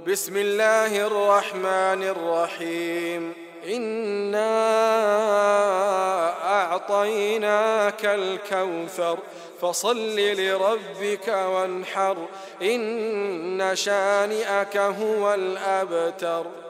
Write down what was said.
بسم الله الرحمن الرحيم إنا أعطيناك الكوثر فصل لربك وانحر إن شانئك هو الأبتر.